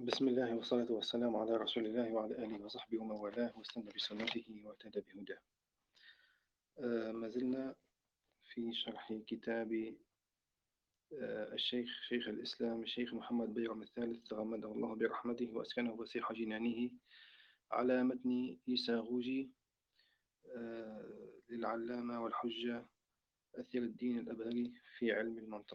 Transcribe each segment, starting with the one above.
بسم الله والصلاة والسلام على رسول الله وعلى آله وصحبه ومن والاه واستنى بسنته واهتدى بهداه. ما زلنا في شرح كتاب شيخ الإسلام الشيخ محمد بيرم الثالث تغمده الله برحمته وأسكنه فسيح جنانه على متن إيساغوجي للعلامة والحجة أثير الدين الأبهري في علم المنطق.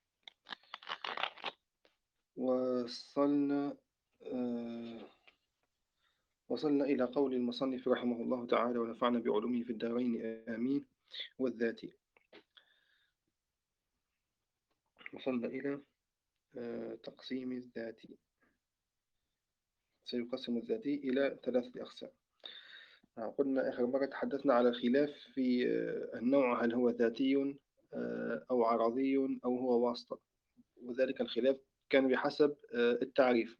وصلنا إلى قول المصنف رحمه الله تعالى ونفعنا بعلومه في الدارين آمين. والذاتي. وصلنا إلى تقسيم الذاتي. سيقسم الذاتي إلى 3 أقسام. قلنا آخر مرة تحدثنا على الخلاف في النوع، هل هو ذاتي أو عرضي أو هو واسطة، وذلك الخلاف كان بحسب التعريف.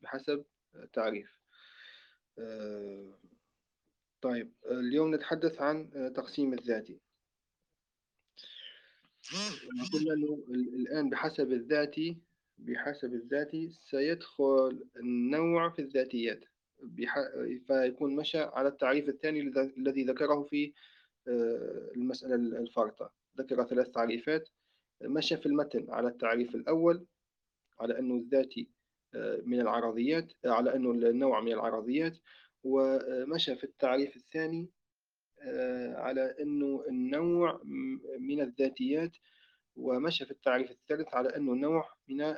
طيب، اليوم نتحدث عن تقسيم الذاتي. قلنا أنه الآن بحسب الذاتي سيدخل النوع في الذاتيات، فيكون مشى على التعريف الثاني الذي ذكره في المسألة الفارطة. ذكر 3 تعريفات. مشى في المتن على التعريف الأول على أنه الذاتي من العرضيات، على أنه النوع من العرضيات، ومشى في التعريف الثاني على أنه النوع من الذاتيات، ومشى في التعريف الثالث على أنه النوع من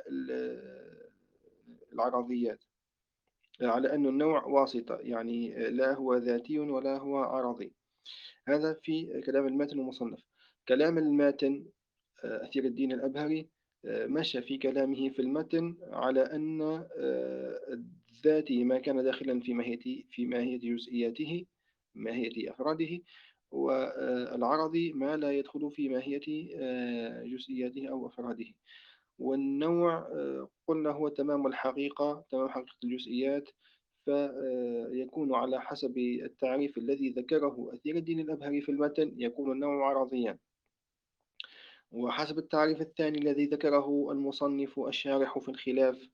العرضيات، على أنه النوع واسطة، يعني لا هو ذاتي ولا هو عرضي. هذا في كلام الماتن المصنف. كلام الماتن أثير الدين الأبهري مشى في كلامه في المتن على أن الذاتي ما كان داخلا في ماهية جزئياته، ماهية أفراده، والعرضي ما لا يدخل في ماهية جزئياته أو أفراده. والنوع قلنا هو تمام الحقيقة، تمام حقيقة الجزئيات، فيكون على حسب التعريف الذي ذكره أثير الدين الأبهري في المتن يكون النوع عرضيا، وحسب التعريف الثاني الذي ذكره المصنف الشارح في الخلاف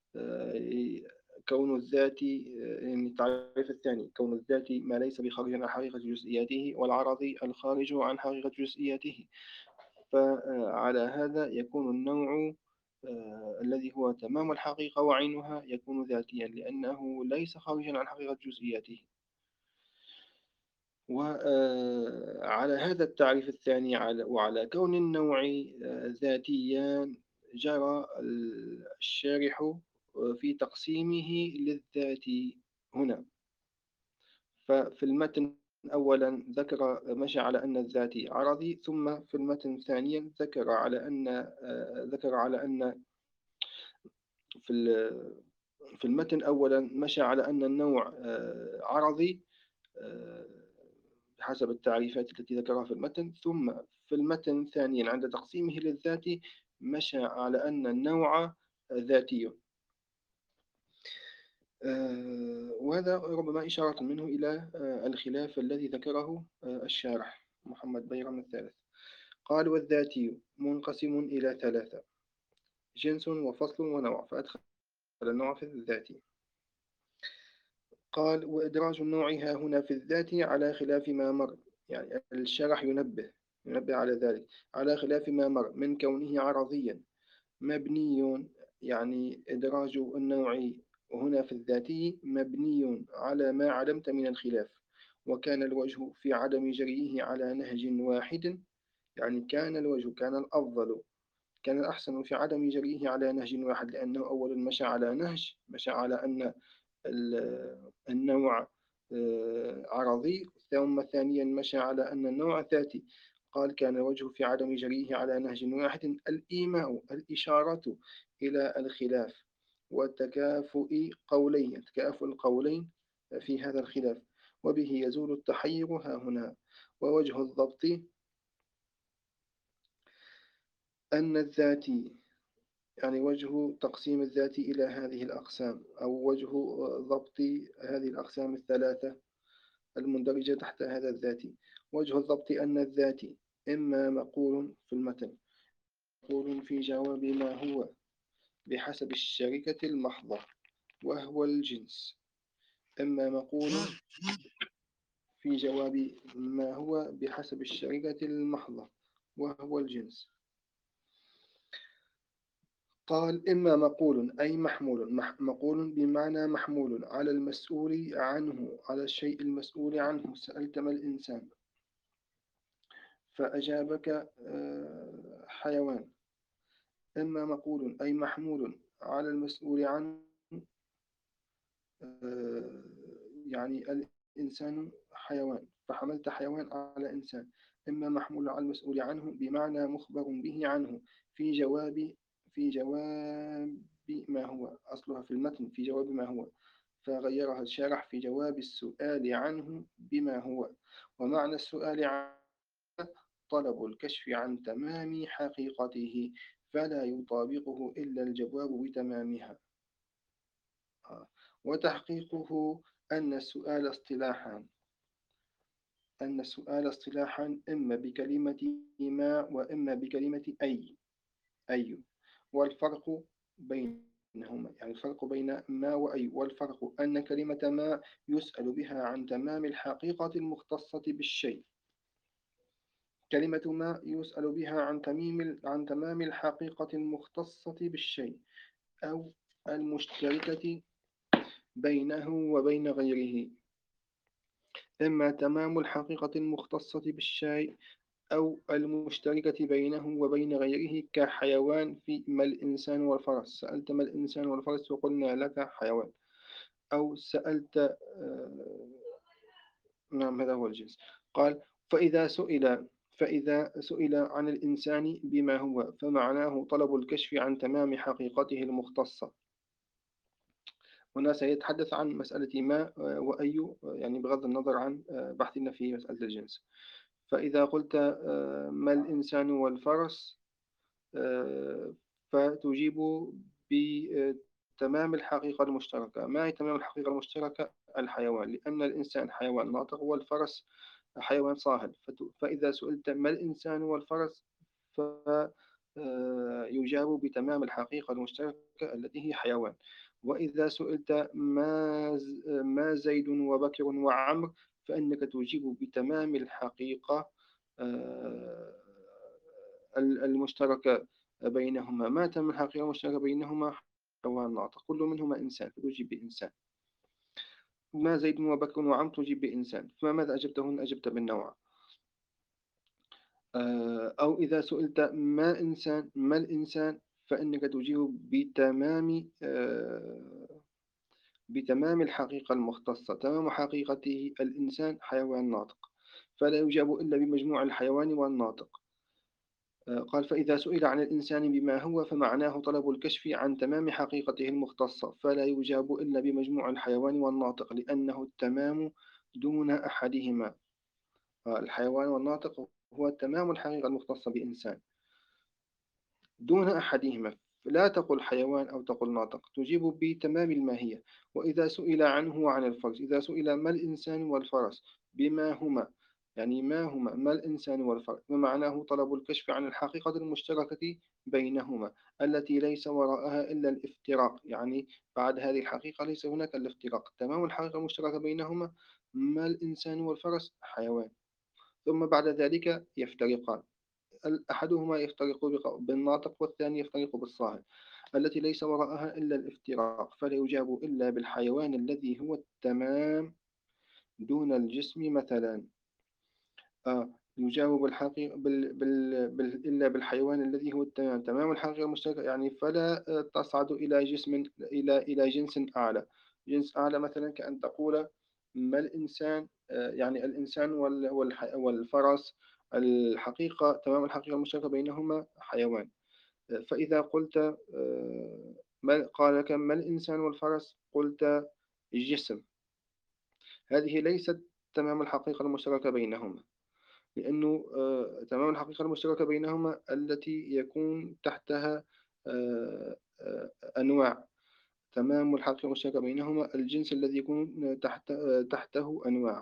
كون الذاتي، يعني التعريف الثاني كون الذاتي ما ليس بخارج عن حقيقة جزئياته، والعرضي الخارج عن حقيقة جزئياته. فعلى هذا يكون النوع الذي هو تمام الحقيقة وعينها يكون ذاتيا لأنه ليس خارجا عن حقيقة جزئياته. وعلى هذا التعريف الثاني وعلى كون النوع ذاتيا جرى الشارح في تقسيمه للذات هنا. ففي المتن أولا مشى على أن الذاتي عرضي، ثم في المتن ثانيا ذكر على أن في المتن أولا مشى على أن النوع عرضي بحسب التعريفات التي ذكرها في المتن، ثم في المتن ثانيا عند تقسيمه للذات مشى على أن النوع ذاتي. وهذا ربما إشارة منه إلى الخلاف الذي ذكره الشارح محمد بيرم الثالث. قال: والذاتي منقسم إلى 3: جنس وفصل ونوع، فأدخل النوع في الذاتي. قال: وإدراج النوع ها هنا في الذات على خلاف ما مر، يعني الشرح ينبه على ذلك، على خلاف ما مر من كونه عرضيا مبني، يعني إدراج النوع هنا في الذاتي مبني على ما علمت من الخلاف، وكان الوجه في عدم جريه على نهج واحد، يعني كان الأفضل، كان الأحسن في عدم جريه على نهج واحد، لأنه أولا مشى على أن النوع عرضي، ثم ثانيا مشى على أن النوع ذاتي. قال: كان الوجه في عدم جريه على نهج واحد الإيماء، الإشارة إلى الخلاف وتكافؤ القولين في هذا الخلاف، وبه يزول التحير ها هنا. ووجه الضبط أن الذاتي، يعني وجه تقسيم الذات إلى هذه الأقسام، أو وجه ضبط هذه الأقسام الثلاثة المندرجة تحت هذا الذاتي. وجه الضبط أن الذاتي إما مقول في المتن، مقول في جواب ما هو بحسب الشركة المحضة، وهو الجنس. إما مقول في جواب ما هو بحسب الشريعة المحضة وهو الجنس. قال إما مقول أي محمول، مقول بمعنى محمول على المسؤول عنه، على الشيء المسؤول عنه. سألت ما الإنسان فأجابك حيوان. إما مقول أي محمول على المسؤول عنه، آه، يعني الإنسان حيوان فحملت حيوان على إنسان. إما محمول على المسؤول عنه بمعنى مخبر به عنه في جواب، في جواب ما هو أصلها في المتن في جواب ما هو، فغيرها الشارح في جواب السؤال عنه بما هو. ومعنى السؤال عنه طلب الكشف عن تمام حقيقته، فلا يطابقه إلا الجواب بتمامها. وتحقيقه أن السؤال اصطلاحا، أن السؤال اصطلاحا إما بكلمة ما وإما بكلمة أي. والفرق بينهما، يعني الفرق بين ما وأي، والفرق أن كلمة ما يسأل بها عن تمام الحقيقة المختصة بالشيء. كلمة ما يسأل بها عن تمام الحقيقة المختصة بالشيء أو المشتركة بينه وبين غيره. إما تمام الحقيقة المختصة بالشيء أو المشتركة بينه وبين غيره، كحيوان في ما الإنسان والفرس. سألت ما الإنسان والفرس وقلنا لك حيوان. أو سألت نعم هذا هو الجنس. قال فإذا سئل عن الإنسان بما هو فمعناه طلب الكشف عن تمام حقيقته المختصة. هنا سيتحدث عن مسألة ما وأي، يعني بغض النظر عن بحثنا في مسألة الجنس. فإذا قلت ما الإنسان والفرس، فتجيب بتمام الحقيقة المشتركة. ما هي تمام الحقيقة المشتركة؟ الحيوان، لأن الإنسان حيوان ناطق والفرس حيوان صاهل. فإذا سئلت ما الإنسان والفرس فيجاب بتمام الحقيقة المشتركة التي هي حيوان. وإذا سئلت ما زيد وبكر وعمر، فإنك تجيب بتمام الحقيقة آه، المشتركة بينهما. ما تم الحقيقة المشتركة بينهما حيوان ناطق، كل منهما إنسان فتجيب بإنسان. ما زيد وبكر وعمر تجيب بإنسان. فماذا أجبت هنا؟ أجبت بالنوع. أو إذا سئلت ما الإنسان، فإنك تجيب بتمام الحقيقة المختصة. تمام حقيقته الإنسان حيوان ناطق، فلا يجاب إلا بمجموع الحيوان والناطق. قال فإذا سئل عن الإنسان بما هو فمعناه طلب الكشف عن تمام حقيقته المختصة، فلا يجاب إلا بمجموع الحيوان والناطق، لأنه التمام دون أحدهما. الحيوان والناطق هو تمام الحقيقة المختصة بإنسان دون أحدهما. لا تقل حيوان أو تقل ناطق، تجيب بتمام الماهية. وإذا سئل عنه وعن الفرس، إذا سئل ما الإنسان والفرس بما هما، يعني ما هما ما الإنسان والفرس، ومعناه طلب الكشف عن الحقيقة المشتركة بينهما التي ليس وراءها إلا الافتراق. يعني بعد هذه الحقيقة ليس هناك الافتراق. تمام الحقيقة المشتركة بينهما ما الإنسان والفرس حيوان، ثم بعد ذلك يفترقان. أحدهما يفترق بالناطق والثاني يفترق بالصاهر التي ليس وراءها إلا الافتراق. فلا يجاب إلا بالحيوان الذي هو التمام دون الجسم مثلا. يجاب بالحقيقة إلا بالحيوان الذي هو التمام، تمام الحقيقة المشتركة، يعني فلا تصعد إلى جسم، إلى جنس أعلى. جنس أعلى مثلا كأن تقول ما الإنسان، يعني الإنسان والفرس الحقيقة تمام الحقيقة المشتركة بينهما حيوان. فإذا قلت قال لك ما الإنسان والفرس، قلت الجسم. هذه ليست تمام الحقيقة المشتركة بينهما، لأنه تمام الحقيقة المشتركة بينهما التي يكون تحتها أنواع. تمام الحقيقة المشتركة بينهما الجنس الذي يكون تحته أنواع.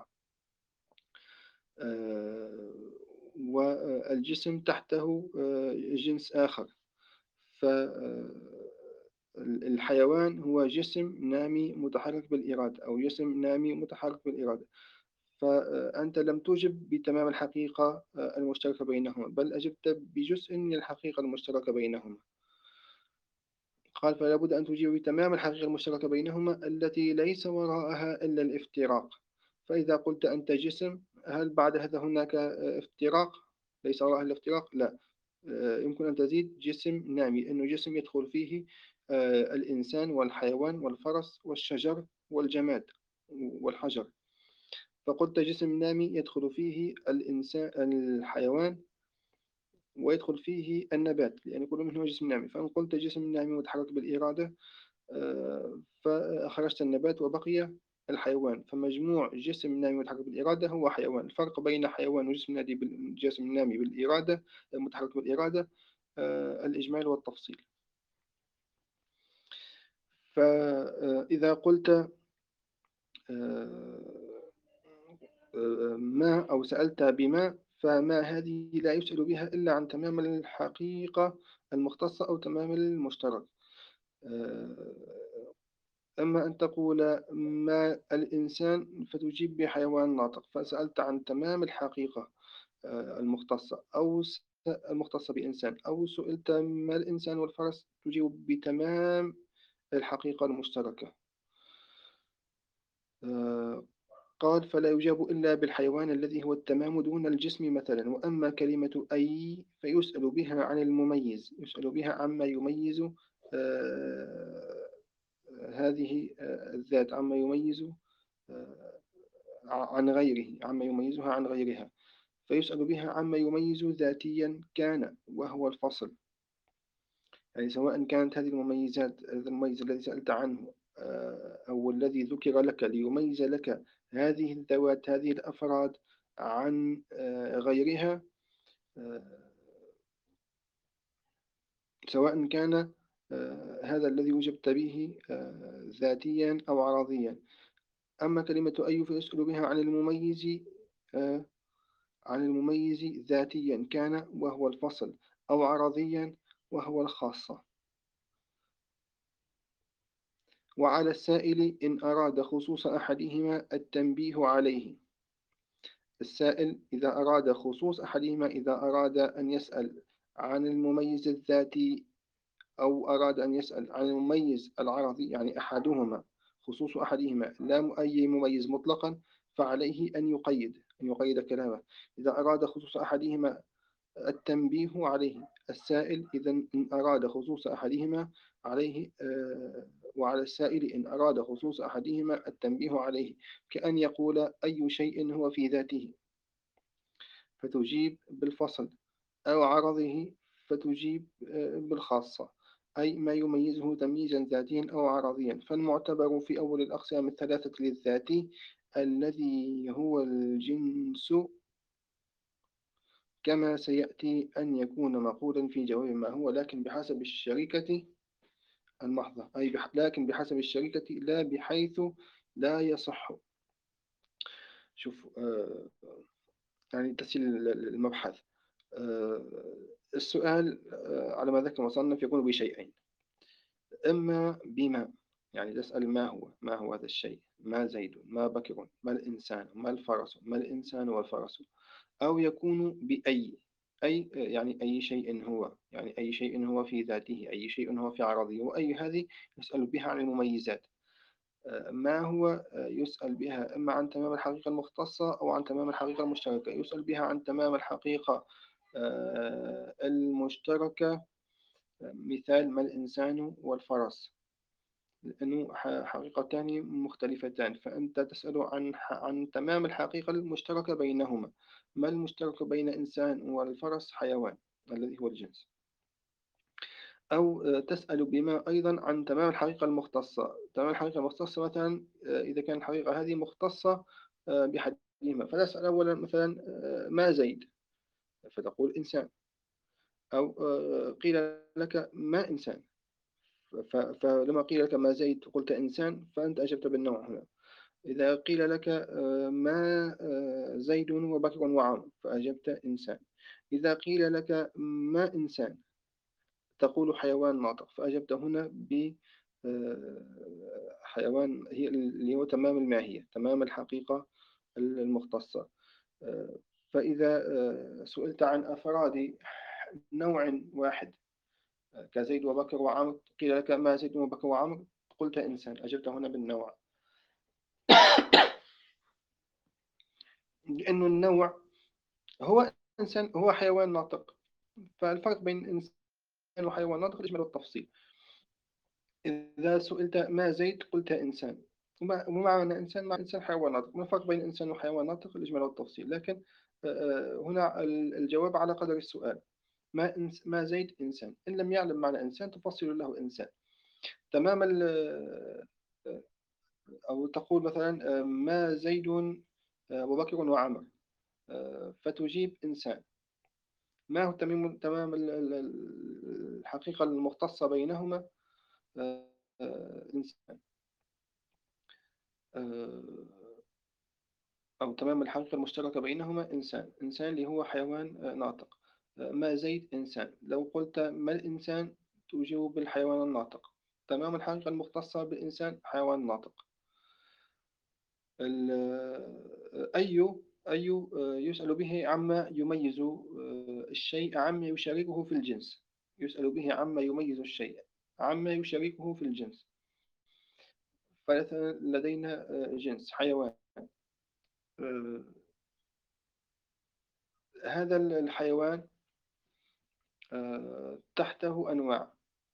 والجسم تحته جنس آخر. الحيوان هو جسم نامي متحرك بالإرادة، أو جسم نامي متحرك بالإرادة. فأنت لم تجب بتمام الحقيقة المشتركة بينهما، بل أجبت بجزء من الحقيقة المشتركة بينهما. قال فلا بد أن تجيب بتمام الحقيقة المشتركة بينهما التي ليس وراءها إلا الافتراق. فإذا قلت أنت جسم، هل بعد هذا هناك افتراق؟ ليس وراءها الافتراق؟ لا. يمكن أن تزيد جسم نامي، لأنه جسم يدخل فيه الإنسان والحيوان والفرس والشجر والجماد والحجر. فقلت جسم نامي يدخل فيه الإنسان الحيوان، ويدخل فيه النبات، لأن كل منه جسم نامي. فإن قلت جسم نامي متحرك بالإرادة، فأخرجت النبات وبقي الحيوان. فمجموع جسم نامي متحرك بالإرادة هو حيوان. الفرق بين حيوان وجسم نامي جسم نامي بالإرادة متحرك بالإرادة الإجمال والتفصيل. فإذا قلت ما، أو سألت بما، فما هذه لا يسأل بها إلا عن تمام الحقيقة المختصة أو تمام المشترك. أما أن تقول ما الإنسان فتجيب بحيوان ناطق، فسألت عن تمام الحقيقة المختصة، أو المختصة بإنسان، أو سئلت ما الإنسان والفرس تجيب بتمام الحقيقة المشتركة. آه، قال فلا يجاب إلا بالحيوان الذي هو التمام دون الجسم مثلا. وأما كلمة أي فيسأل بها عن المميز، يسأل بها عما يميز هذه الذات، عما يميز آه، عن غيره، عما يميزها عن غيرها. فيسأل بها عما يميز ذاتيا كان وهو الفصل. يعني سواء كانت هذه المميزات، هذا المميز الذي سألت عنه أو الذي ذكر لك ليميز لك هذه الذوات، هذه الأفراد عن غيرها، آه، سواء كان هذا الذي وجبت به ذاتيا أو عرضيا. أما كلمة أي فيسأل بها عن المميز، آه، عن المميز ذاتيا كان وهو الفصل، أو عرضيا وهو الخاصة. وعلى السائل إن أراد خصوص أحدهما التنبيه عليه. السائل إذا أراد خصوص أحدهما، إذا أراد أن يسأل عن المميز الذاتي أو أراد أن يسأل عن المميز العرضي، يعني أحدهما، خصوص أحدهما لا أي مميز مطلقا، فعليه أن يقيد كلامه. إذا أراد خصوص أحدهما التنبيه عليه. السائل إذا إن أراد خصوص أحدهما عليه، وعلى السائل إن أراد خصوص أحدهما التنبيه عليه، كأن يقول أي شيء هو في ذاته، فتجيب بالفصل، أو عرضه فتجيب بالخاصة، أي ما يميزه تمييزا ذاتيا أو عرضيا. فالمعتبر في أول الأقسام الثلاثة للذاتي الذي هو الجنس، كما سيأتي أن يكون مقولا في جواب ما هو، لكن بحسب الشركة المحضة، أي لكن بحسب الشركة لا بحيث لا يصح. شوف يعني تسهيل المبحث. آه، السؤال على ما ذكر المصنف يكون بشيئين: إما بما، يعني تسأل ما هو هذا الشيء، ما زيد، ما بكر، ما الإنسان، ما الفرس، ما الإنسان والفرس. أو يكون بأي، أي يعني أي شيء هو، يعني أي شيء هو في ذاته، أي شيء هو في عرضه. وأي هذه يسأل بها عن المميزات. ما هو يسأل بها إما عن تمام الحقيقة المختصة أو عن تمام الحقيقة المشتركة. يسأل بها عن تمام الحقيقة المشتركة. مثال ما الإنسان والفرس، لأنه حقيقتان مختلفتان، فأنت تسأل عن تمام الحقيقة المشتركة بينهما. ما المشترك بين إنسان والفرس؟ حيوان الذي هو الجنس. أو تسأل بما أيضا عن تمام الحقيقة المختصة. تمام الحقيقة المختصة مثلا إذا كانت الحقيقة هذه مختصة بحدهما، فتسأل أولا مثلا ما زيد، فتقول إنسان. أو قيل لك ما إنسان، فلما قيل لك ما زيد قلت إنسان، فأنت أجبت بالنوع هنا. إذا قيل لك ما زيد وبكر وعمر، فأجبت إنسان. إذا قيل لك ما إنسان، تقول حيوان ناطق، فأجبت هنا ب حيوان هي اللي هو تمام الماهية، تمام الحقيقة المختصة. آه، فإذا سئلت عن أفراد نوع واحد كزيد وبكر وعمرو، قيل لك ما زيد وبكر وعمرو، قلت إنسان، أجبت هنا بالنوع، لأن النوع هو إنسان، هو حيوان ناطق. فالفرق بين إنسان وحيوان ناطق الإجمال والتفصيل. إذا سئلت ما زيد قلت إنسان، ومعنى إنسان مع إنسان حيوان ناطق. ما الفرق بين إنسان وحيوان ناطق؟ الإجمال والتفصيل. لكن هنا الجواب على قدر السؤال. ما زيد إنسان، إن لم يعلم معنى إنسان تفصل له إنسان تمام أو تقول مثلا ما زيد وبكر وعمر، فتجيب إنسان. ما هو تمام الحقيقة المختصة بينهما؟ إنسان. آه، أو تمام الحقيقة المشتركة بينهما إنسان. إنسان اللي هو حيوان ناطق. ما زيد إنسان. لو قلت ما الإنسان تجيب بالحيوان الناطق. تمام الحقيقة المختصة بالإنسان حيوان ناطق. أي أي يسأل به عما يميز الشيء عما يشاركه في الجنس. يسأل به عما يميز الشيء عما يشاركه في الجنس. فمثلا لدينا جنس حيوان. آه، هذا الحيوان تحته أنواع.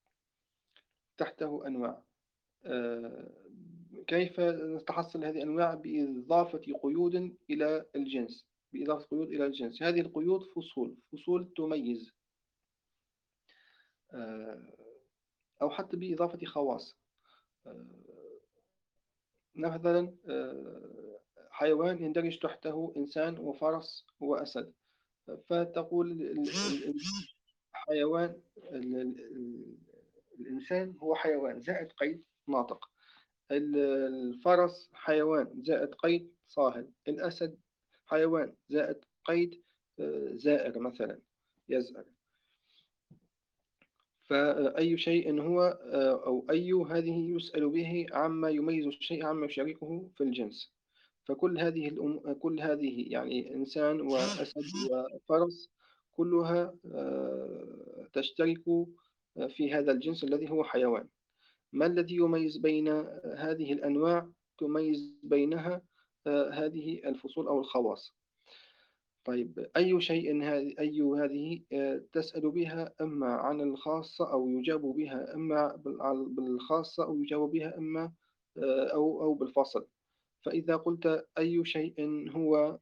تحته أنواع. آه، كيف نتحصل هذه الأنواع؟ بإضافة قيود إلى الجنس. بإضافة قيود إلى الجنس. هذه القيود فصول تميز، آه، أو حتى بإضافة خواص. آه، مثلا حيوان يندرج تحته إنسان وفرس وأسد، فتقول الحيوان الإنسان هو حيوان زائد قيد ناطق. الفرس حيوان زائد قيد صاهل. الأسد حيوان زائد قيد زائر مثلا، يزأر. فأي شيء هو أو أي هذه يسأل به عما يميز الشيء عما يشاركه في الجنس. فكل هذه كل هذه يعني إنسان وأسد وفرس كلها تشترك في هذا الجنس الذي هو حيوان. ما الذي يميز بين هذه الأنواع؟ تميز بينها هذه الفصول أو الخواص. طيب أي شيء أي هذه تسأل بها إما عن الخاصة أو يجاب بها إما بالخاصة أو يجاب بها إما أو بالفصل. فإذا قلت أي شيء هو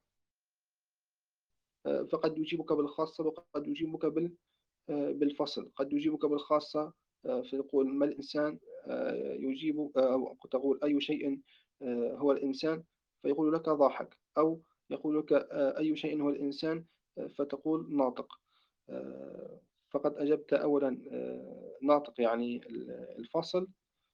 فقد يجيبك بالخاصة وقد يجيبك بالفصل. قد يجيبك بالخاصة فيقول ما الإنسان، يجيب أو تقول أي شيء هو الإنسان، فيقول لك ضاحك. أو يقول لك أي شيء هو الإنسان، فتقول ناطق. فقد أجبت أولا ناطق يعني الفصل،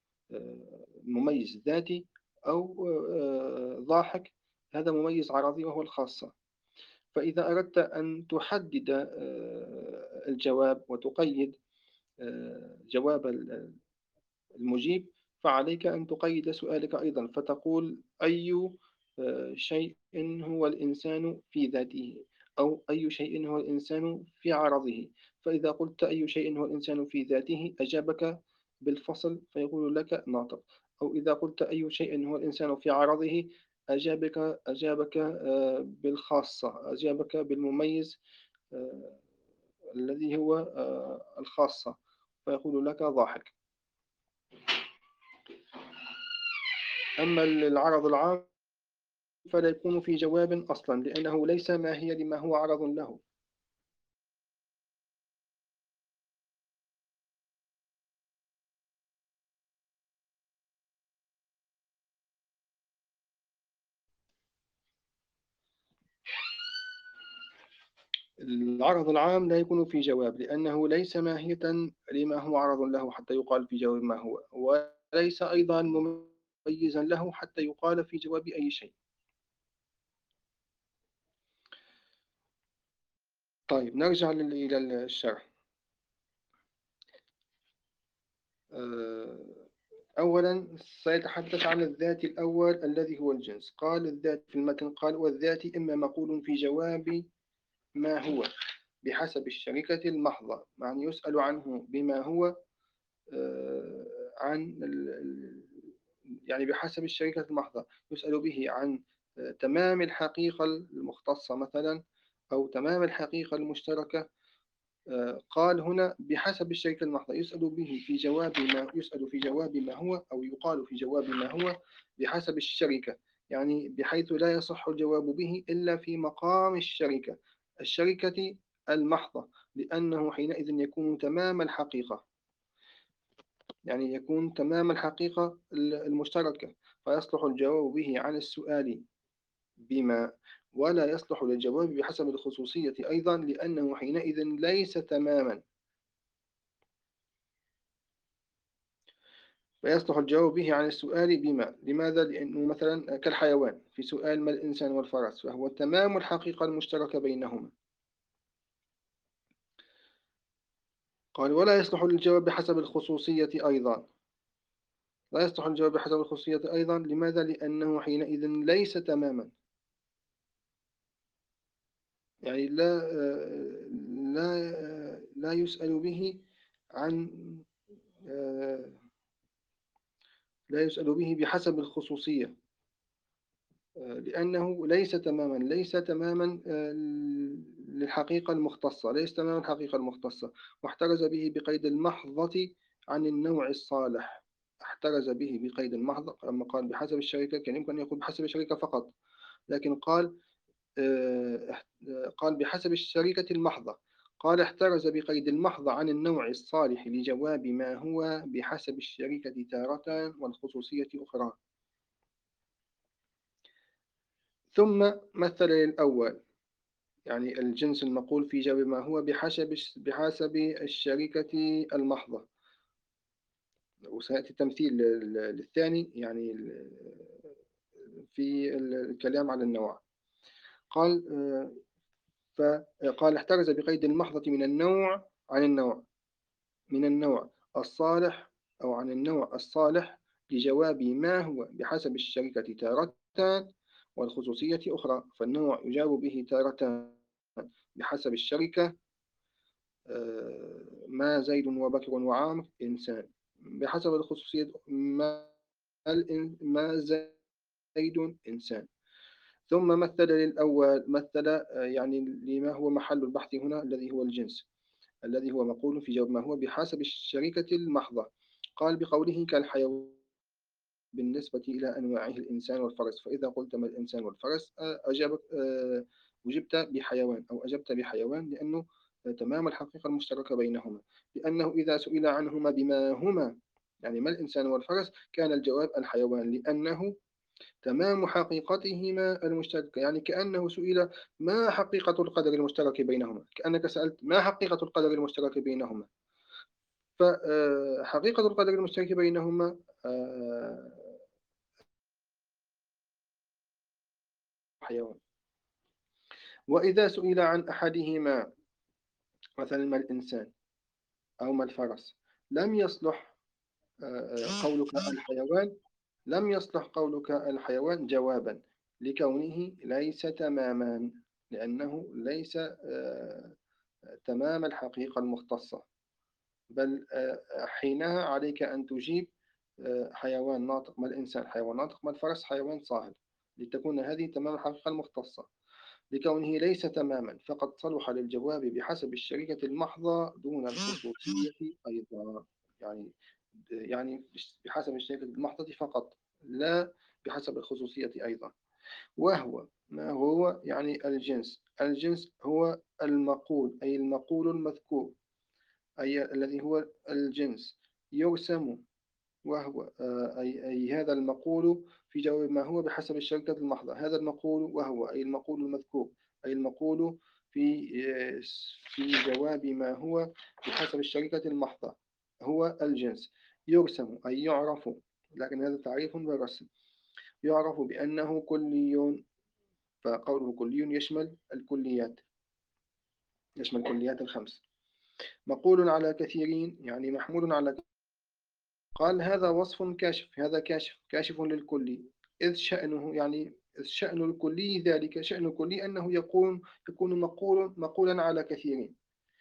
مميز ذاتي. أو ضاحك هذا مميز عرضي وهو الخاصة. فإذا أردت أن تحدد الجواب وتقيد جواب المجيب، فعليك أن تقيد سؤالك أيضا، فتقول أي شيء هو الإنسان في ذاته، أو أي شيء هو الإنسان في عرضه. فإذا قلت أي شيء هو الإنسان في ذاته أجابك بالفصل فيقول لك ناطق. أو إذا قلت أي شيء هو الإنسان في عرضه أجابك بالخاصة، أجابك بالمميز آه، الذي هو الخاصة، فيقول لك ضاحك. أما العرض العام فلا يكون في جواب أصلا، لأنه ليس ماهيا لما هو عرض له. العرض العام لا يكون في جواب، لأنه ليس ماهية لما هو عرض له حتى يقال في جواب ما هو، وليس أيضا مميزا له حتى يقال في جواب أي شيء. طيب نرجع إلى الشرح. آه، أولا سيتحدث عن الذات الأول الذي هو الجنس. قال الذات في المتن، قال والذات إما مقول في جواب ما هو بحسب الشركة المحضة، يعني يسأل عنه بما هو عن يعني بحسب الشركة المحضة، يسأل به عن تمام الحقيقة المختصة مثلا، أو تمام الحقيقة المشتركة. قال هنا بحسب الشركة المحضة، يسأل في جواب ما هو، أو يقال في جواب ما هو بحسب الشركة، يعني بحيث لا يصح الجواب به إلا في مقام الشركة المحضة، لأنه حينئذ يكون تمام الحقيقة، يعني يكون تمام الحقيقة المشتركة، فيصلح الجواب به عن السؤال بما، ولا يصلح للجواب بحسب الخصوصية أيضا، لأنه حينئذ ليس تماما. فيصلح الجواب به عن السؤال بما، لماذا؟ لأنه مثلا كالحيوان في سؤال ما الإنسان والفرس، فهو تمام الحقيقة المشتركة بينهما. قال ولا يصلح للجواب بحسب الخصوصية أيضا، لا يصلح الجواب بحسب الخصوصية أيضا، لماذا؟ لأنه حينئذ ليس تماما، يعني لا يسأل به عن آه، لا يسأل به بحسب الخصوصية، لأنه ليس تماما للحقيقة المختصة، ليس تماما الحقيقة المختصة، واحترز به بقيد المحضة عن النوع الصالح. احترز به بقيد المحضة، لما قال بحسب الشركة كان يمكن أن يقول بحسب الشركة فقط، لكن قال بحسب الشركة المحضة. قال احترز بقيد المحض عن النوع الصالح لجواب ما هو بحسب الشركة تارة والخصوصية أخرى. ثم مثل للأول، يعني الجنس المقول في جواب ما هو بحسب الشركة المحضة، وسيأتي تمثيل للثاني، يعني في الكلام على النوع. قال فقال احترز بقيد المحضة من النوع الصالح، أو عن النوع الصالح لجواب ما هو بحسب الشركة تارة والخصوصية أخرى. فالنوع يجاب به تارة بحسب الشركة، ما زيد وبكر وعامر إنسان، بحسب الخصوصية ما زيد إنسان. ثم مثل للأول، مثل يعني لما هو محل البحث هنا، الذي هو الجنس، الذي هو مقول في جواب ما هو بحسب الشركة المحضة. قال بقوله كالحيوان بالنسبة إلى أنواعه الإنسان والفرس، فإذا قلت ما الإنسان والفرس أجبت بحيوان، أو أجبت بحيوان، لأنه تمام الحقيقة المشتركة بينهما. لأنه إذا سئل عنهما بما هما، يعني ما الإنسان والفرس، كان الجواب الحيوان، لأنه تمام حقيقتهما المشتركة. يعني كأنه سئل ما حقيقة القدر المشترك بينهما، كأنك سألت ما حقيقة القدر المشترك بينهما. فحقيقة القدر المشترك بينهما حيوان. وإذا سئل عن أحدهما، مثلا ما الإنسان أو ما الفرس، لم يصلح قولك الحيوان، لم يصلح قولك الحيوان جوابا، لكونه ليس تماما، لأنه ليس تمام الحقيقة المختصة، بل حينها عليك أن تجيب حيوان ناطق، ما الإنسان حيوان ناطق، ما الفرس حيوان صاهل، لتكون هذه تمام الحقيقة المختصة. لكونه ليس تماما فقد صلح للجواب بحسب الشريكة المحضة دون الخصوصية أيضا، يعني بحسب الشريكة المحضة فقط، لا بحسب الخصوصية أيضا. وهو ما هو؟ يعني الجنس هو المقول، أي المقول المذكور، أي الذي هو الجنس يرسم، وهو أي هذا المقول في جواب ما هو بحسب الشركة المحضة. هذا المقول وهو أي المقول المذكور، أي المقول في في جواب ما هو بحسب الشركة المحضة، هو الجنس. يرسم أي يعرف، لكن هذا تعريف بالرسم، يعرف بأنه كلي. فقوله كلي يشمل الكليات، يشمل الكليات الخمس. مقول على كثيرين، يعني محمول على قال هذا وصف كاشف، هذا كاشف للكلي، إذ شأنه يعني إذ شأن الكلي ذلك، شأن الكلي أنه يكون مقولا على كثيرين.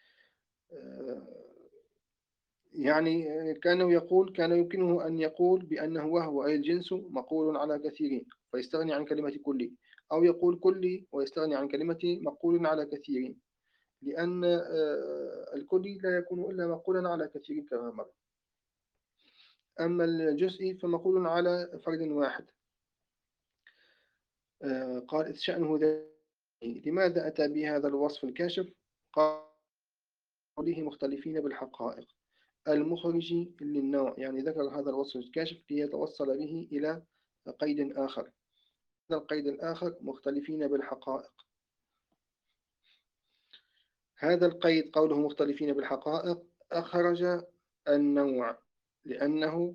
يعني كان يمكنه أن يقول بأنه وهو أي الجنس مقول على كثيرين فيستغني عن كلمة كلي، أو يقول كلي ويستغني عن كلمة مقول على كثيرين، لأن الكلي لا يكون إلا مقولا على كثيرين كما مر. أما الجزئي فمقول على فرد واحد. قال إذ شأنه ذلك. لماذا أتى بهذا الوصف الكاشف؟ قال قوله مختلفين بالحقائق المخرج للنوع، يعني ذكر هذا الوصف الكاشف ليتوصل به إلى قيد آخر. هذا القيد الآخر مختلفين بالحقائق. هذا القيد قوله مختلفين بالحقائق أخرج النوع، لأنه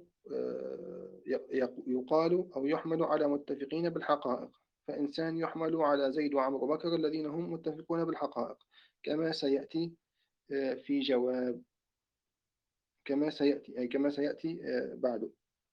يقال أو يحمل على متفقين بالحقائق، فإنسان يحمل على زيد وعمرو وبكر الذين هم متفقون بالحقائق، كما سيأتي في جواب، كما سيأتي بعده.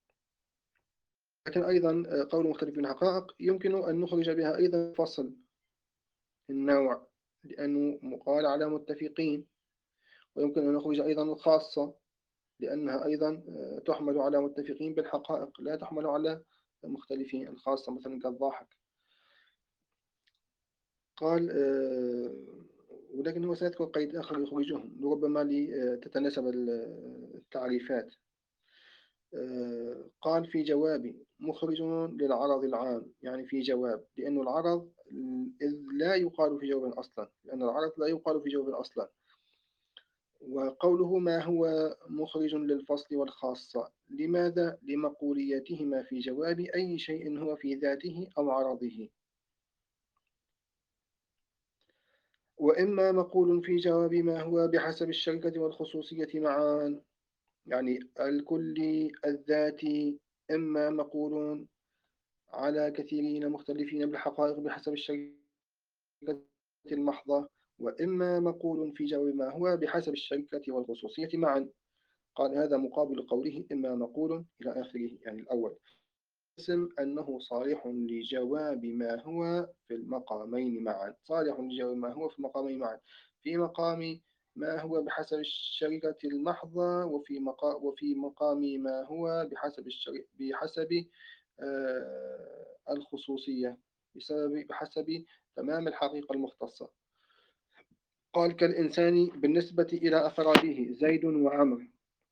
لكن أيضا قول مختلف الحقائق يمكن أن نخرج بها أيضا فصل النوع، لأنه مقال على متفقين، ويمكن أن نخرج أيضا الخاصة لأنها أيضا تحمل على متفقين بالحقائق، لا تحمل على مختلفين. الخاصة مثلا كالضاحك. قال ولكن هو سيذكر قيد آخر يخرجهم ربما لتتناسب التعريفات. قال في جواب مخرج للعرض العام، يعني في جواب، لأن العرض إذ لا يقال في جواب أصلا، لأن العرض لا يقال في جواب أصلا. وقوله ما هو مخرج للفصل والخاصة، لماذا؟ لمقوليتهما في جواب أي شيء هو في ذاته أو عرضه. وإما مقول في جواب ما هو بحسب الشركة والخصوصية معا، يعني الكلي الذاتي، إما مقول على كثيرين مختلفين بالحقائق بحسب الشركة المحضة، وإما مقول في جواب ما هو بحسب الشركة والخصوصية معا. قال هذا مقابل قوله إما مقول إلى آخره، يعني الأول اسم أنه صالح لجواب ما هو في المقامين معا، صالح لجواب ما هو في المقامين معا، في مقام ما هو بحسب الشركة المحضة، وفي مقام ما هو بحسب الخصوصية، بحسب تمام الحقيقة المختصة. قال كالإنسان بالنسبة إلى أفراده زيد وعمر.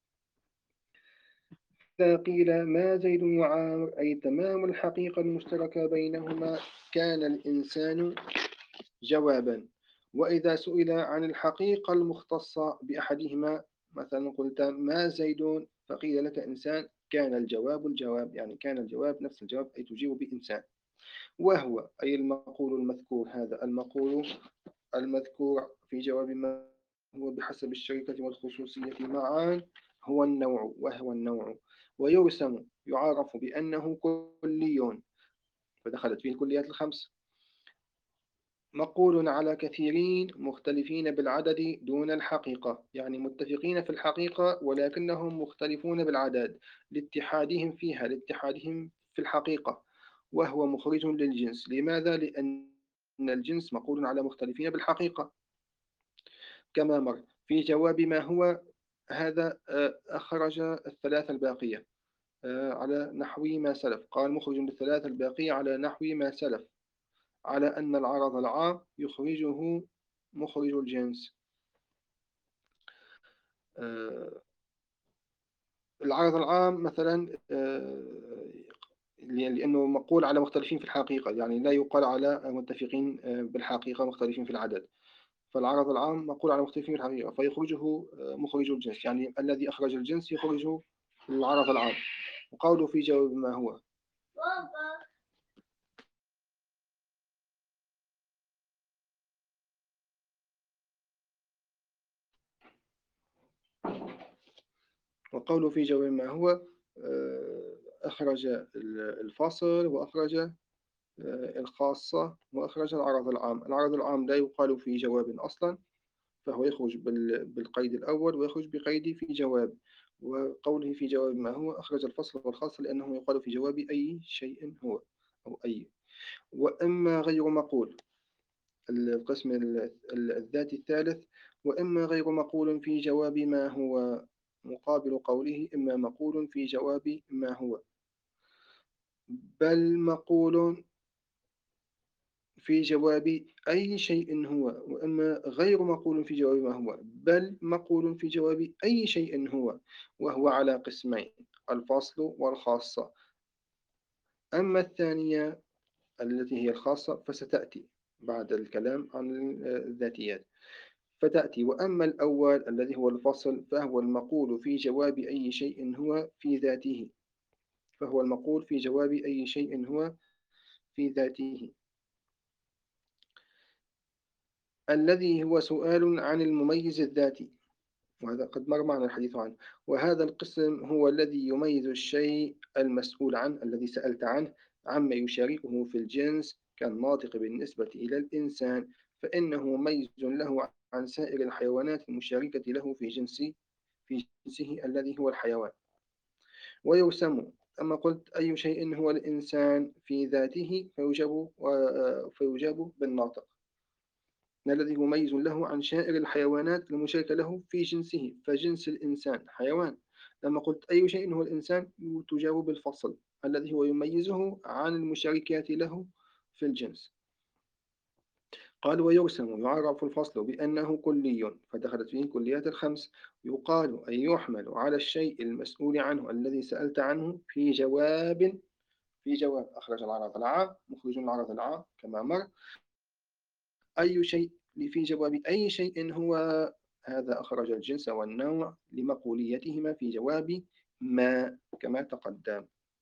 إذا قيل ما زيد وعامر أي تمام الحقيقة المشتركة بينهما كان الإنسان جوابا. وإذا سئل عن الحقيقة المختصة بأحدهما، مثلا قلت ما زيد فقيل لك إنسان، كان الجواب، يعني كان الجواب نفس الجواب أي تجيب بإنسان. وهو أي المقول المذكور، هذا المقول المذكور في جواب ما هو بحسب الشركة والخصوصية معا هو النوع، وهو النوع، ويرسم يعرف بأنه كلي، فدخلت فيه الكليات الخمس، مقول على كثيرين مختلفين بالعدد دون الحقيقة، يعني متفقين في الحقيقة ولكنهم مختلفون بالعدد لاتحادهم في الحقيقة. وهو مخرج للجنس. لماذا؟ لأن الجنس مقول على مختلفين بالحقيقة كما مر. في جواب ما هو هذا أخرج الثلاثة الباقية على نحو ما سلف. قال مخرج للثلاثة الباقية على نحو ما سلف، على أن العرض العام يخرجه مخرج الجنس. آه، العرض العام مثلا لأنه مقول على مختلفين في الحقيقة، يعني لا يقال على متفقين بالحقيقة مختلفين في العدد، فالعرض العام مقول على مختلفين في الحقيقة فيخرجه مخرج الجنس، يعني الذي أخرج الجنس يخرج العرض العام. وقوله في جواب ما هو، وقوله في جواب ما هو أخرج الفاصل، وأخرج الخاصة، وأخرج العرض العام. العرض العام لا يقال في جواب أصلا، فهو يخرج بالقيد الأول ويخرج بقيد في جواب. وقوله في جواب ما هو أخرج الفصل والخاص لأنه يقال في جواب أي شيء هو أو أي. وأما غير مقول، القسم الذاتي الثالث، وإما غير مقول في جواب ما هو مقابل قوله إما مقول في جواب ما هو، بل مقول في جواب أي شيء هو. وأما غير مقول في جواب ما هو بل مقول في جواب أي شيء هو، وهو على قسمين: الفصل والخاصة. أما الثانية التي هي الخاصة فستأتي بعد الكلام عن الذاتيات فتأتي. وأما الأول الذي هو الفصل فهو المقول في جواب أي شيء هو في ذاته، فهو المقول في جواب أي شيء هو في ذاته، الذي هو سؤال عن المميز الذاتي، وهذا قد مر معنا الحديث عنه. وهذا القسم هو الذي يميز الشيء المسؤول عنه الذي سألت عنه عما يشاركه في الجنس كالناطق بالنسبة إلى الإنسان، فإنه مميز له عن سائر الحيوانات المشاركة له في جنسه الذي هو الحيوان. ويسمى. أما قلت أي شيء هو الإنسان في ذاته فيجاب بالناطق الذي مميز له عن سائر الحيوانات المشاركة له في جنسه، فجنس الإنسان حيوان. لما قلت أي شيء هو الإنسان تجاوب بالفصل الذي هو يميزه عن المشاركات له في الجنس. قال ويرسم يعرف الفصل بأنه كلي، فدخلت فيه كليات الخمس. يقال أن يحمل على الشيء المسؤول عنه الذي سألت عنه في جواب أخرج العرض العام مخرج العرض العام كما مر. أي شيء في جواب أي شيء هو، هذا أخرج الجنس والنوع لمقوليتهما في جواب ما كما تقدم.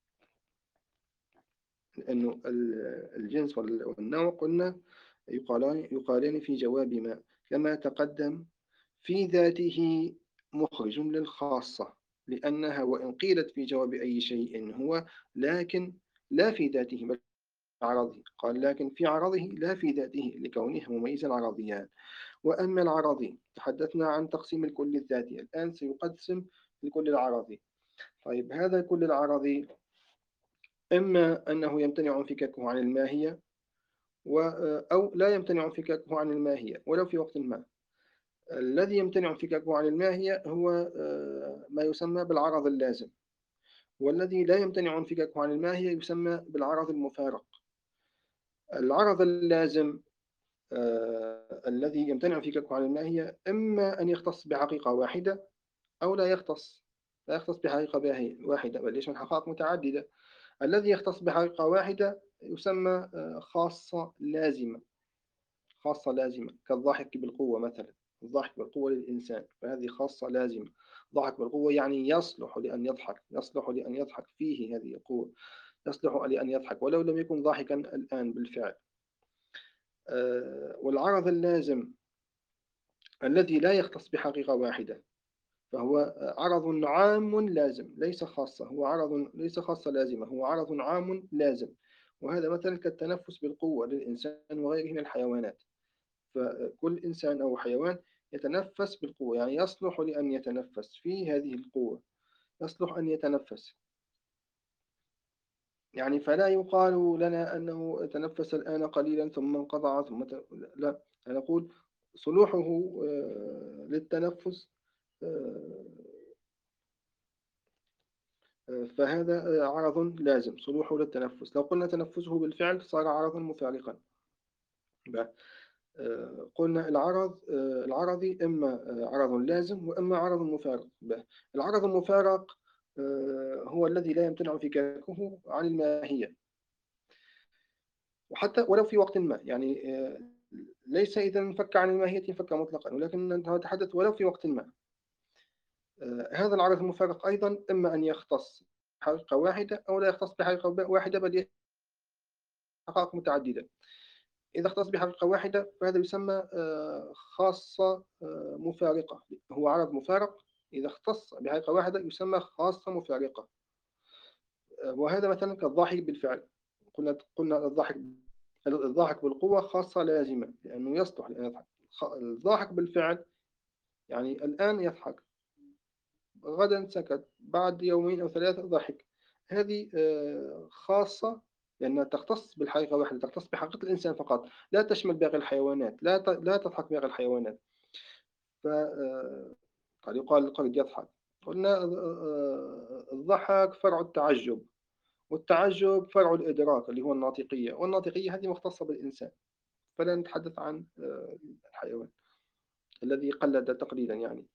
لأنه الجنس والنوع قلنا يقالان في جواب ما كما تقدم. في ذاته مخرج للخاصة، لأنها وإن قيلت في جواب أي شيء هو لكن لا في ذاته بل عرضه. قال لكن في عرضه لا في ذاته لكونه مميزا عرضيا. وأما العرضي تحدثنا عن تقسيم الكل الذاتي، الآن سيقسم الكل العرضي. طيب هذا الكل العرضي إما أنه يمتنع انفكاكه عن الماهية أو لا يمتنع انفكاكه عن الماهية ولو في وقت ما. الذي يمتنع انفكاكه عن الماهية هو ما يسمى بالعرض اللازم، والذي لا يمتنع انفكاكه عن الماهية يسمى بالعرض المفارق. العرض اللازم الذي يمتنع انفكاكه عن الماهية إما أن يختص بحقيقة واحدة أو لا يختص بحقيقة واحدة، بل يشمل حقائق متعددة. الذي يختص بحقيقة واحدة يسمى خاصة لازمة كالضاحك بالقوة مثلا. الضاحك بالقوة للإنسان فهذه خاصة لازمة. ضحك بالقوة يعني يصلح لأن يضحك فيه هذه القوة، يصلح لأن يضحك ولو لم يكن ضاحكا الآن بالفعل. والعرض اللازم الذي لا يختص بحقيقة واحدة فهو عرض عام لازم ليس خاصة، هو عرض ليس خاصة لازمة، هو عرض عام لازم. وهذا مثلا كالتنفس بالقوة للإنسان وغيره من الحيوانات. فكل إنسان أو حيوان يتنفس بالقوة، يعني يصلح لأن يتنفس في هذه القوة، يصلح أن يتنفس. يعني فلا يقال لنا أنه تنفس الآن قليلا ثم انقطع لا، نقول صلوحه للتنفس آه، فهذا عرض لازم صلوحه للتنفس. لو قلنا تنفسه بالفعل صار عرضا مفارقا. قلنا العرضي إما عرض لازم وإما عرض مفارق. العرض المفارق هو الذي لا يمتنع انفكاكه عن الماهية، وحتى ولو في وقت ما. يعني ليس إذا انفك عن الماهية انفك مطلقا، ولكن نتحدث ولو في وقت ما. هذا العرض المفارق أيضا إما أن يختص بحقيقة واحدة أو لا يختص بحقيقة واحدة بل حقائق متعددة. إذا اختص بحقيقة واحدة فهذا يسمى خاصة مفارقة، هو عرض مفارق. إذا اختص بحقيقة واحدة يسمى خاصة مفارقة. وهذا مثلا كالضاحك بالفعل. قلنا الضاحك بالقوة خاصة لازمة لأنه يصلح لأن يضحك. الضاحك بالفعل يعني الآن يضحك، غدا سكت، بعد يومين أو ثلاثة ضحك. هذه خاصة لأنها تختص بالحقيقة واحدة، تختص بحقيقة الإنسان فقط، لا تشمل باقي الحيوانات، لا تضحك باقي الحيوانات. ف قد يقال القرد يضحك. قلنا الضحك فرع التعجب، والتعجب فرع الإدراك اللي هو الناطقية، والناطقية هذه مختصة بالإنسان. فلا نتحدث عن الحيوان الذي قلد تقليدا يعني.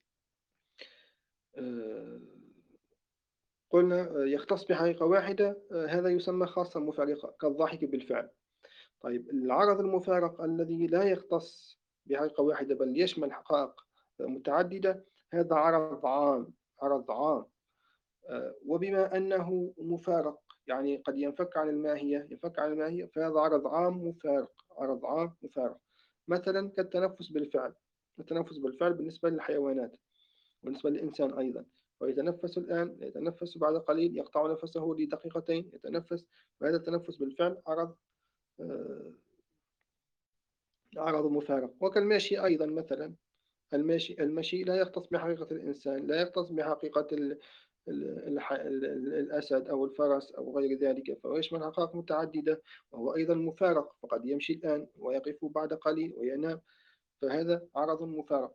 آه، قلنا يختص بحقيقة واحدة، هذا يسمى خاصة مفارقة كالضاحك بالفعل. طيب العرض المفارق الذي لا يختص بحقيقة واحدة بل يشمل حقائق متعددة، هذا عرض عام. عرض عام. وبما أنه مفارق يعني قد ينفك عن الماهية، فهذا عرض عام مفارق. عرض عام مفارق. مثلا كالتنفس بالفعل. التنفس بالفعل بالنسبة للحيوانات، بالنسبة للإنسان أيضا. ويتنفس الآن، يتنفس بعد قليل، يقطع نفسه لدقيقتين، يتنفس. وهذا التنفس بالفعل عرض آه، عرض مفارق. وكالمشي أيضا مثلا. المشي لا يختص بحقيقة الإنسان، لا يختص بحقيقة الأسد أو الفرس أو غير ذلك، فهو يشمل حقائق متعددة. وهو أيضا مفارق، فقد يمشي الآن ويقف بعد قليل وينام. فهذا عرض مفارق.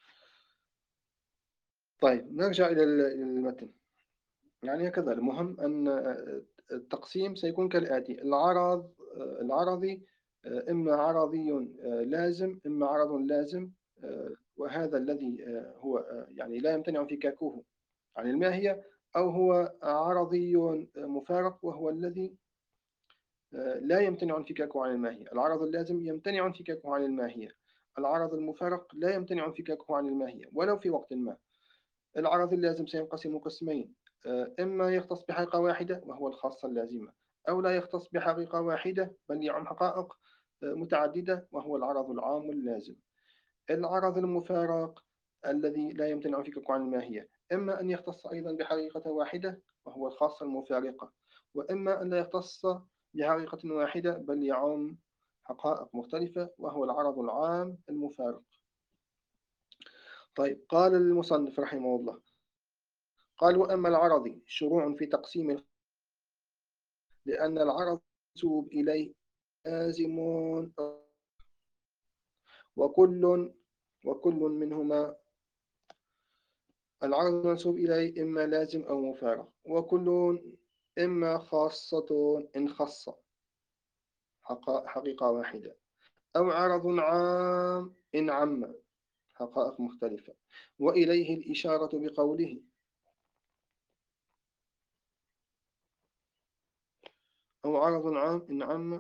طيب نرجع إلى المتن. يعني هكذا المهم أن التقسيم سيكون كالآتي: العرضي إما عرضي لازم، إما عرض لازم. وهذا الذي هو يعني لا يمتنع انفكاكه عن الماهية، أو هو عرضي مفارق وهو الذي لا يمتنع انفكاكه عن الماهية. العرض اللازم يمتنع انفكاكه عن الماهية. العرض المفارق لا يمتنع انفكاكه عن الماهية ولو في وقت ما. العرض اللازم سينقسم قسمين: إما يختص بحقيقة واحدة وهو الخاصة اللازمة، أو لا يختص بحقيقة واحدة بل يعم حقائق متعددة وهو العرض العام اللازم. العرض المفارق الذي لا يمتنع انفكاكه عن الماهية إما أن يختص أيضا بحقيقة واحدة وهو الخاصة المفارقة، وإما أن لا يختص بحقيقة واحدة بل يعم حقائق مختلفة وهو العرض العام المفارق. طيب قال المصنف رحمه الله: قال: وأما العرضي شروع في تقسيم، لأن العرض منسوب إليه لازم، وكل وكل منهما. العرض المنسوب إليه إما لازم أو مفارق، وكل إما خاصة إن خص حقيقة واحدة، أو عرض عام إن عم حقائق مختلفة. وإليه الإشارة بقوله: أو عرض عام إن عم.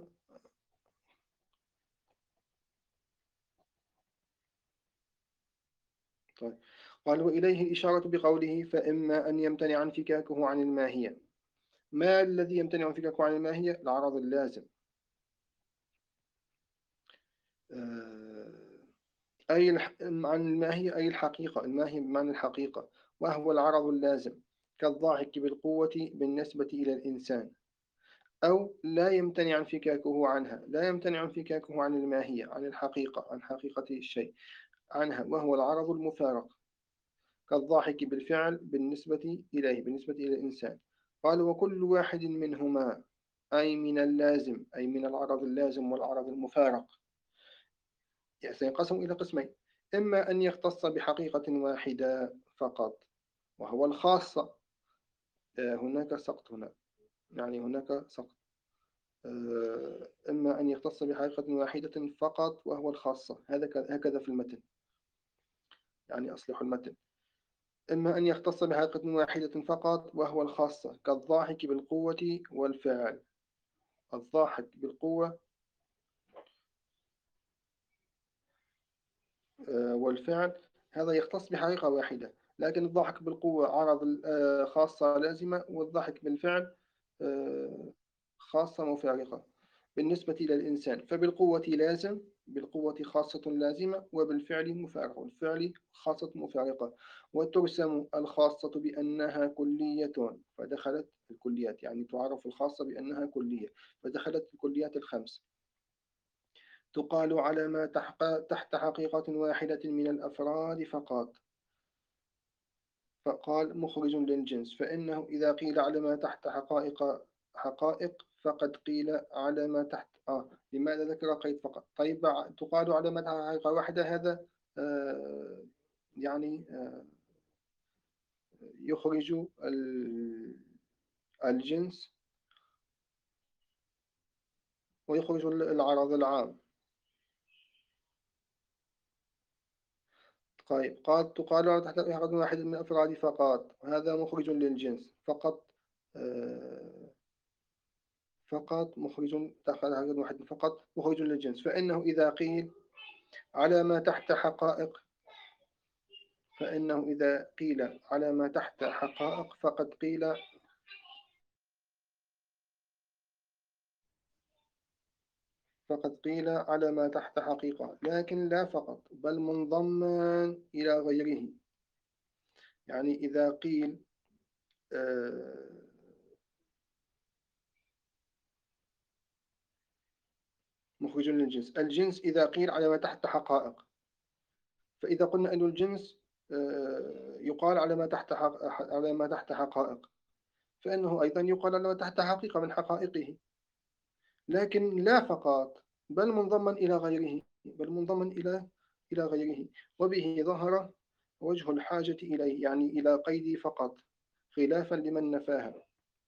طيب. قال: وإليه الإشارة بقوله: فإما أن يمتنع انفكاكه عن الماهية. ما الذي يمتنع انفكاكه عن الماهية؟ العرض اللازم. آه، عن الماهية أي الحقيقة، الماهية بمعنى الحقيقة، وهو العرض اللازم كالضاحك بالقوة بالنسبة إلى الإنسان. أو لا يمتنع انفكاكه عنها، لا يمتنع انفكاكه عن الماهية، عن الحقيقة، عن حقيقة الشيء، عنها، وهو العرض المفارق كالضاحك بالفعل بالنسبة إليه، بالنسبة إلى الإنسان. قال: وكل واحد منهما أي من اللازم، أي من العرض اللازم والعرض المفارق، يعني سينقسم إلى قسمين: إما أن يختص بحقيقة واحدة فقط وهو الخاصة. هناك سقط هنا، يعني هناك سقط. إما أن يختص بحقيقة واحدة فقط وهو الخاصة، هكذا في المتن، يعني أصلح المتن. إما أن يختص بحقيقة واحدة فقط وهو الخاصة كالضاحك بالقوة والفعل. الضاحك بالقوة والفعل هذا يختص بحقيقة واحدة، لكن الضحك بالقوة عرض خاصة لازمة، والضحك بالفعل آه، خاصة مفارقة. بالنسبة إلى الإنسان فبالقوة لازم، بالقوة خاصة لازمة، وبالفعل مفارقة، والفعل خاصة مفارقة. وترسم الخاصة بأنها كلية، فدخلت الكليات، يعني تعرف الخاصة بأنها كلية فدخلت الكليات الخمس. تقال على ما تحت حقيقة واحدة من الأفراد فقط. فقال مخرج للجنس، فإنه إذا قيل على ما تحت حقائق فقد قيل على ما تحت لماذا ذكر قيد فقط؟ طيب تقال على ما تحت حقيقة واحدة، هذا آه يعني يخرج الجنس ويخرج العرض العام. طيب تقال على تحت حقيقة واحد من الأفراد فقط، هذا مخرج للجنس فقط. آه فقط مخرج تحت حقيقة واحد فقط مخرج للجنس، فإنه إذا قيل على ما تحت حقائق فإنه إذا قيل على ما تحت حقائق فقد قيل على ما تحت حقيقة، لكن لا فقط بل منضما إلى غيره. يعني إذا قيل آه، مخرج للجنس، الجنس إذا قيل على ما تحت حقائق، فإذا قلنا أن الجنس يقال على ما تحت على ما تحت حقائق، فإنه أيضا يقال على ما تحت حقيقة من حقائقه، لكن لا فقط بل منضما إلى غيره، إلى غيره. وبه ظهر وجه الحاجة إليه، يعني إلى قيد فقط، خلافا لمن نفاها.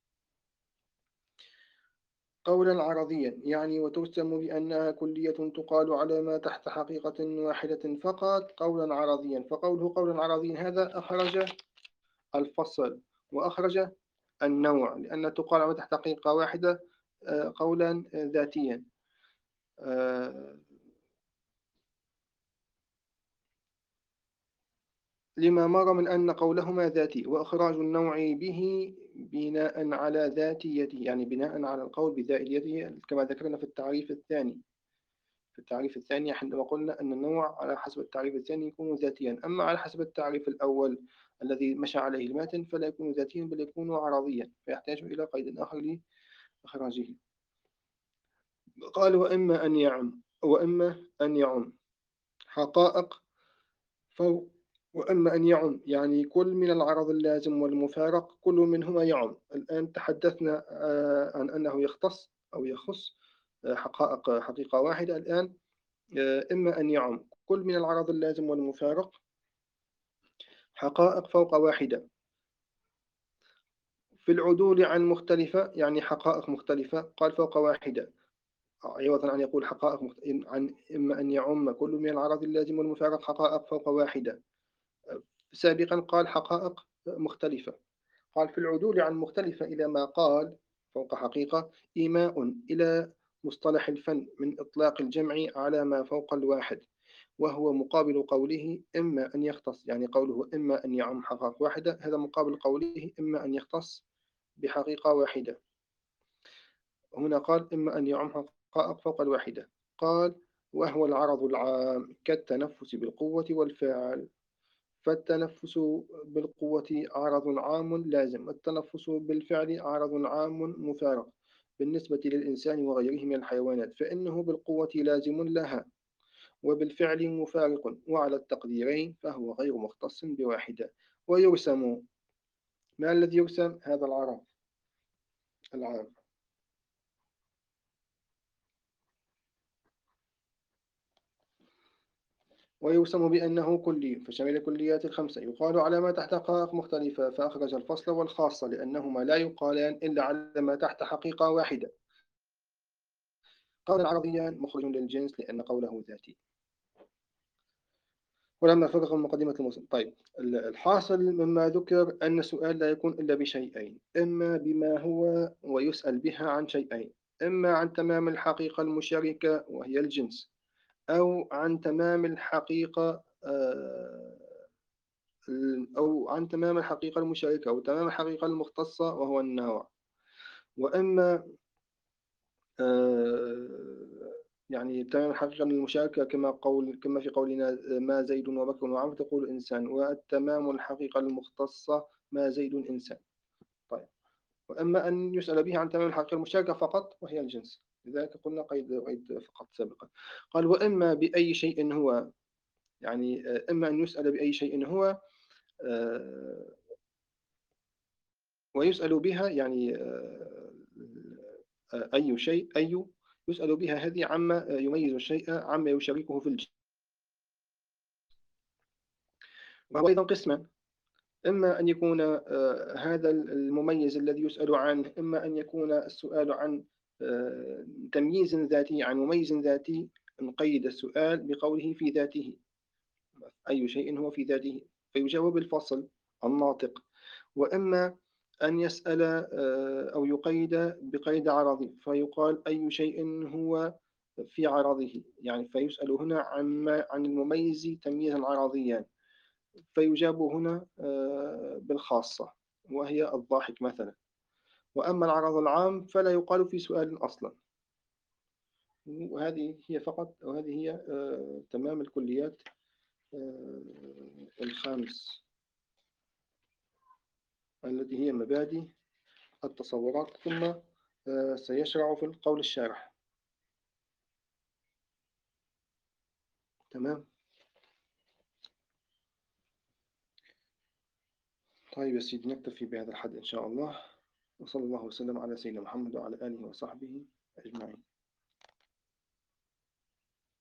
قولا عرضيا يعني وترسم بأنها كلية تقال على ما تحت حقيقة واحدة فقط قولا عرضيا. فقوله قولا عرضيا هذا أخرج الفصل وأخرج النوع، لأن تقال على ما تحت حقيقة واحدة قولا ذاتيا. آه، لما مر من أن قولهما ذاتي، وإخراج النوع به بناء على ذاتيته، يعني بناء على القول بذاتيته كما ذكرنا في التعريف الثاني. حينما قلنا أن النوع على حسب التعريف الثاني يكون ذاتيا، أما على حسب التعريف الأول الذي مشى عليه الماتن فلا يكون ذاتيا بل يكون عرضيا، فيحتاج إلى قيد آخر لإخراجه. قال وإما أن يعم حقائق فوق، وأما أن يعم يعني كل من العرض اللازم والمفارق كل منهما يعم. الآن تحدثنا عن أنه يختص أو يخص حقيقة واحدة. الآن إما أن يعم كل من العرض اللازم والمفارق حقائق فوق واحدة في العدول عن مختلفة، يعني حقائق مختلفة قال فوق واحدة، عوضا عن يقول عن إما أن يعم كل من العرض اللازم والمفارق حقائق فوق واحدة. سابقا قال حقائق مختلفة، قال في العدول عن مختلفة إلى ما قال فوق حقيقة إيماء إلى مصطلح الفن من إطلاق الجمع على ما فوق الواحد، وهو مقابل قوله إما أن يختص، يعني قوله إما أن يعم حقائق واحدة هذا مقابل قوله إما أن يختص بحقيقة واحدة. هنا قال إما أن يعم حقائق فوق الواحدة. قال وهو العرض العام كالتنفس بالقوة والفعل، فالتنفس بالقوة عرض عام لازم، التنفس بالفعل عرض عام مفارق. بالنسبة للإنسان وغيره من الحيوانات فإنه بالقوة لازم لها وبالفعل مفارق، وعلى التقديرين فهو غير مختص بواحدة. ويرسم، ما الذي يرسم؟ هذا العرض العام. ويرسم بأنه كلي فشمل الكليات الخمسة، يقال على ما تحت حقائق مختلفة، فأخرج الفصل والخاصة لأنهما لا يقالان إلا على ما تحت حقيقة واحدة. قولا عرضيا مخرج للجنس لأن قوله ذاتي. ولما فرغ من مقدمة الموسم. طيب الحاصل مما ذكر أن السؤال لا يكون إلا بشيئين، إما بما هو ويسأل بها عن شيئين، إما عن تمام الحقيقة المشاركة وهي الجنس، أو عن تمام الحقيقة أو عن تمام الحقيقة المشاركة أو تمام الحقيقة المختصة وهو النوع. وإما يعني تمام الحقيقة المشاركة كما في قولنا ما زيد وبكر وعمر تقول إنسان، والتمام الحقيقة المختصة ما زيد إنسان. طيب وأما أن يسأل به عن تمام الحقيقة المشاركة فقط وهي الجنس، لذلك قلنا قيد فقط سابقا. قال وإما بأي شيء هو، يعني إما أن يسأل بأي شيء هو ويسأل بها يعني أي شيء يسأل بها هذه عما يميز الشيء عما يشاركه في الجنس. وهو أيضا قسمان: إما أن يكون هذا المميز الذي يسأل عنه، إما أن يكون السؤال عن تمييز ذاتي، عن مميز ذاتي، نقيد السؤال بقوله في ذاته، أي شيء هو في ذاته، فيجاوب الفصل الناطق. وإما أن يسأل أو يقيد بقيد عرضي، فيقال أي شيء هو في عرضه، يعني فيسأل هنا عن المميز تمييزا عرضيا، فيجاب هنا بالخاصة وهي الضاحك مثلا. وأما العرض العام فلا يقال في سؤال أصلا. وهذه هي فقط، وهذه هي تمام الكليات الخامس التي هي مبادئ التصورات. ثم سيشرع في القول الشارح. تمام. طيب يا سيدي، نكتفي بهذا الحد إن شاء الله، وصلى الله وسلم على سيدنا محمد وعلى آله وصحبه أجمعين.